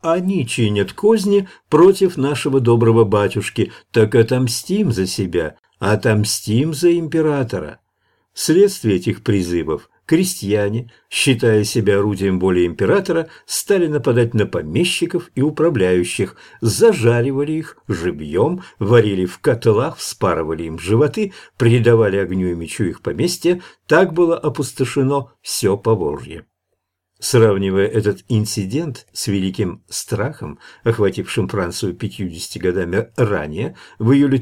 они чинят козни против нашего доброго батюшки, так отомстим за себя, отомстим за императора. Вследствие этих призывов крестьяне, считая себя орудием воли императора, стали нападать на помещиков и управляющих, зажаривали их живьем, варили в котлах, вспарывали им животы, предавали огню и мечу их поместья. Так было опустошено все Поволжье. Сравнивая этот инцидент с великим страхом, охватившим Францию 50 годами ранее, в июле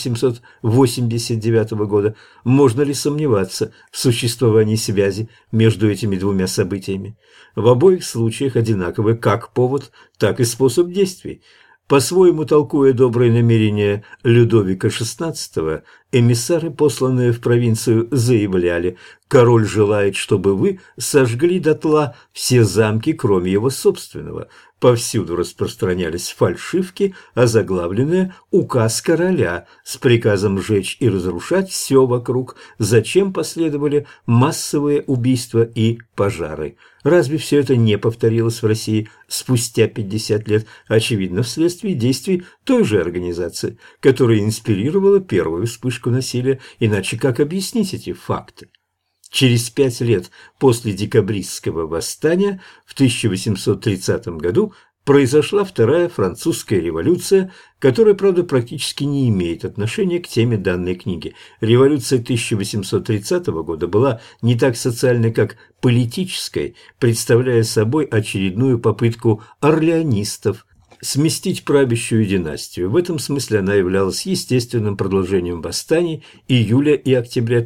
1789 года, можно ли сомневаться в существовании связи между этими двумя событиями? В обоих случаях одинаковы как повод, так и способ действий. По-своему толкуя добрые намерения Людовика XVI, эмиссары, посланные в провинцию, заявляли: «Король желает, чтобы вы сожгли дотла все замки, кроме его собственного». Повсюду распространялись фальшивки, озаглавленные «Указ короля» с приказом сжечь и разрушать все вокруг, зачем последовали массовые убийства и пожары. Разве все это не повторилось в России спустя 50 лет, очевидно, вследствие действий той же организации, которая инспирировала первую вспышку насилия? Иначе как объяснить эти факты? Через 5 лет после декабристского восстания в 1830 году произошла Вторая французская революция, которая, правда, практически не имеет отношения к теме данной книги. Революция 1830 года была не так социальной, как политической, представляя собой очередную попытку орлеонистов сместить правящую династию. В этом смысле она являлась естественным продолжением восстаний июля и октября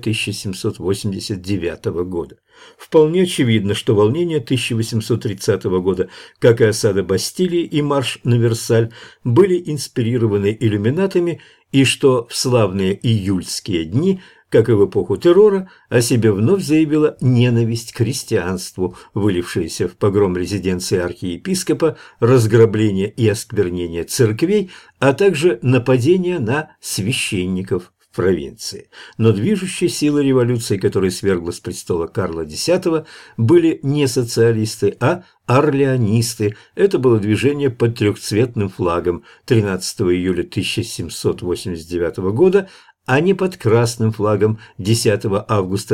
1789 года. Вполне очевидно, что волнения 1830 года, как и осада Бастилии и марш на Версаль, были инспирированы иллюминатами, и что в славные июльские дни, как и в эпоху террора, о себе вновь заявила ненависть к христианству, вылившаяся в погром резиденции архиепископа, разграбление и осквернение церквей, а также нападение на священников в провинции. Но движущей силой революции, которая свергла с престола Карла X, были не социалисты, а орлеонисты. Это было движение под трехцветным флагом 13 июля 1789 года, а не под красным флагом 10 августа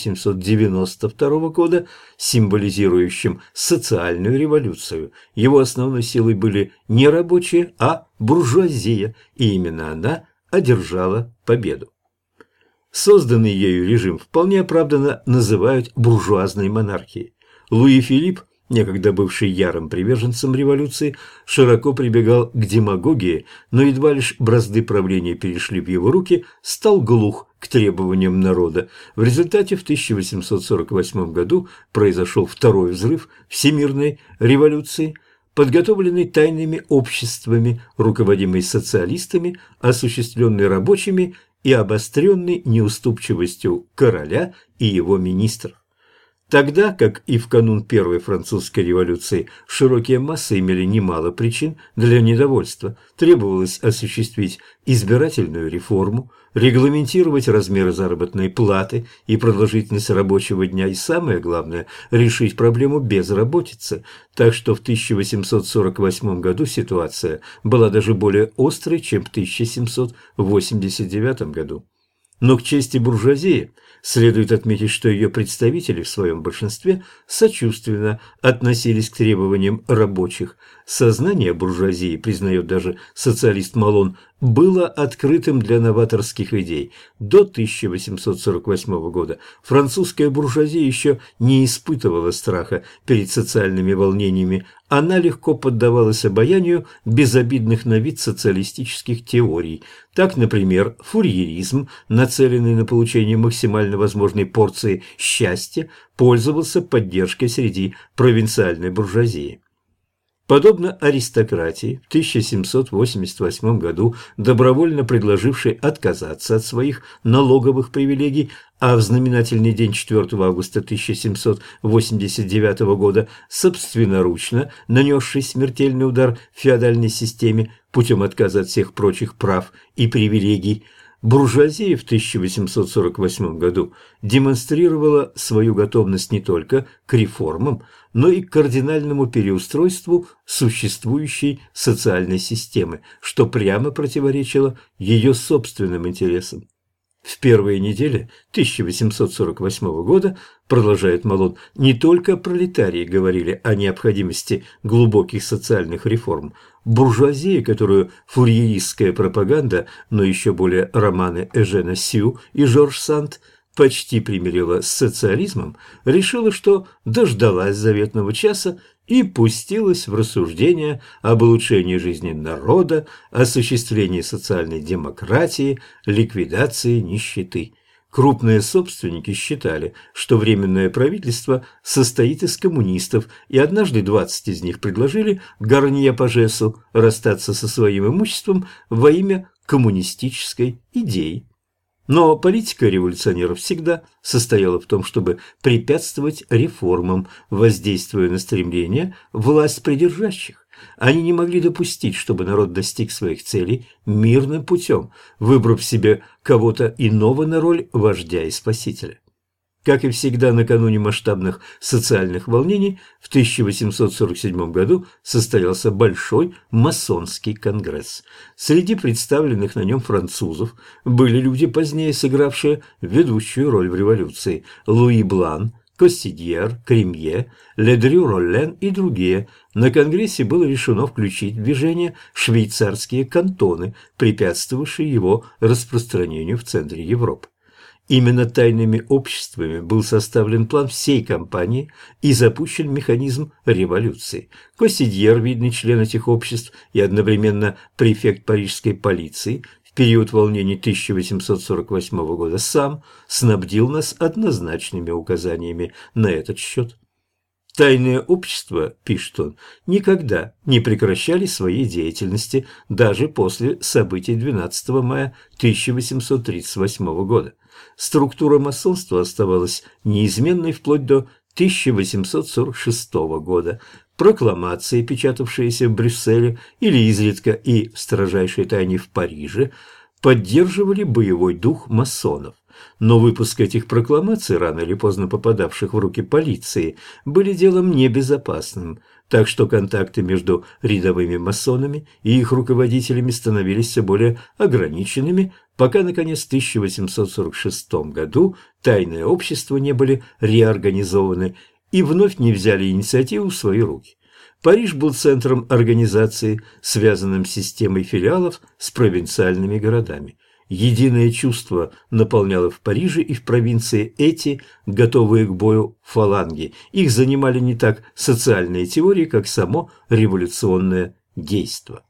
1792 года, символизирующим социальную революцию. Его основной силой были не рабочие, а буржуазия, и именно она одержала победу. Созданный ею режим вполне оправданно называют буржуазной монархией. Луи Филипп, некогда бывший ярым приверженцем революции, широко прибегал к демагогии, но едва лишь бразды правления перешли в его руки, стал глух к требованиям народа. В результате в 1848 году произошел второй взрыв всемирной революции, подготовленный тайными обществами, руководимый социалистами, осуществленный рабочими и обостренный неуступчивостью короля и его министров. Тогда, как и в канун Первой французской революции, широкие массы имели немало причин для недовольства. Требовалось осуществить избирательную реформу, регламентировать размеры заработной платы и продолжительность рабочего дня и, самое главное, решить проблему безработицы. Так что в 1848 году ситуация была даже более острой, чем в 1789 году. Но к чести буржуазии следует отметить, что ее представители в своем большинстве сочувственно относились к требованиям рабочих. Сознание буржуазии, признает даже социалист Малон, было открытым для новаторских идей. До 1848 года французская буржуазия еще не испытывала страха перед социальными волнениями. Она легко поддавалась обаянию безобидных на вид социалистических теорий. Так, например, фурьеризм, нацеленный на получение максимально возможной порции счастья, пользовался поддержкой среди провинциальной буржуазии. Подобно аристократии, в 1788 году добровольно предложившей отказаться от своих налоговых привилегий, а в знаменательный день 4 августа 1789 года собственноручно нанесший смертельный удар феодальной системе путем отказа от всех прочих прав и привилегий, Буржуазия в 1848 году демонстрировала свою готовность не только к реформам, но и к кардинальному переустройству существующей социальной системы, что прямо противоречило ее собственным интересам. В первые недели 1848 года, продолжает Малон, не только пролетарии говорили о необходимости глубоких социальных реформ. Буржуазия, которую фурьеристская пропаганда, но еще более романы Эжена Сю и Жорж Санд почти примирила с социализмом, решила, что дождалась заветного часа и пустилась в рассуждения об улучшении жизни народа, осуществлении социальной демократии, ликвидации нищеты. Крупные собственники считали, что Временное правительство состоит из коммунистов, и однажды 20 из них предложили Гарнье Пажесу расстаться со своим имуществом во имя коммунистической идеи. Но политика революционеров всегда состояла в том, чтобы препятствовать реформам, воздействуя на стремления власть придержащих. Они не могли допустить, чтобы народ достиг своих целей мирным путем, выбрав себе кого-то иного на роль вождя и спасителя. Как и всегда накануне масштабных социальных волнений, в 1847 году состоялся Большой масонский конгресс. Среди представленных на нем французов были люди, позднее сыгравшие ведущую роль в революции: Луи Блан, Костидьер, Кремье, Ледрю-Роллен и другие. На конгрессе было решено включить в движение швейцарские кантоны, препятствовавшие его распространению в центре Европы. Именно тайными обществами был составлен план всей кампании и запущен механизм революции. Костидьер, видный член этих обществ и одновременно префект парижской полиции, в период волнений 1848 года сам снабдил нас однозначными указаниями на этот счет. Тайные общества, пишет он, никогда не прекращали своей деятельности даже после событий 12 мая 1838 года. Структура масонства оставалась неизменной вплоть до 1846 года. Прокламации, печатавшиеся в Брюсселе или изредка и в строжайшей тайне в Париже, поддерживали боевой дух масонов. Но выпуск этих прокламаций, рано или поздно попадавших в руки полиции, были делом небезопасным, так что контакты между рядовыми масонами и их руководителями становились все более ограниченными, пока, наконец, в 1846 году тайные общества не были реорганизованы и вновь не взяли инициативу в свои руки. Париж был центром организации, связанным с системой филиалов с провинциальными городами. Единое чувство наполняло в Париже и в провинции эти, готовые к бою, фаланги. Их занимали не так социальные теории, как само революционное действо.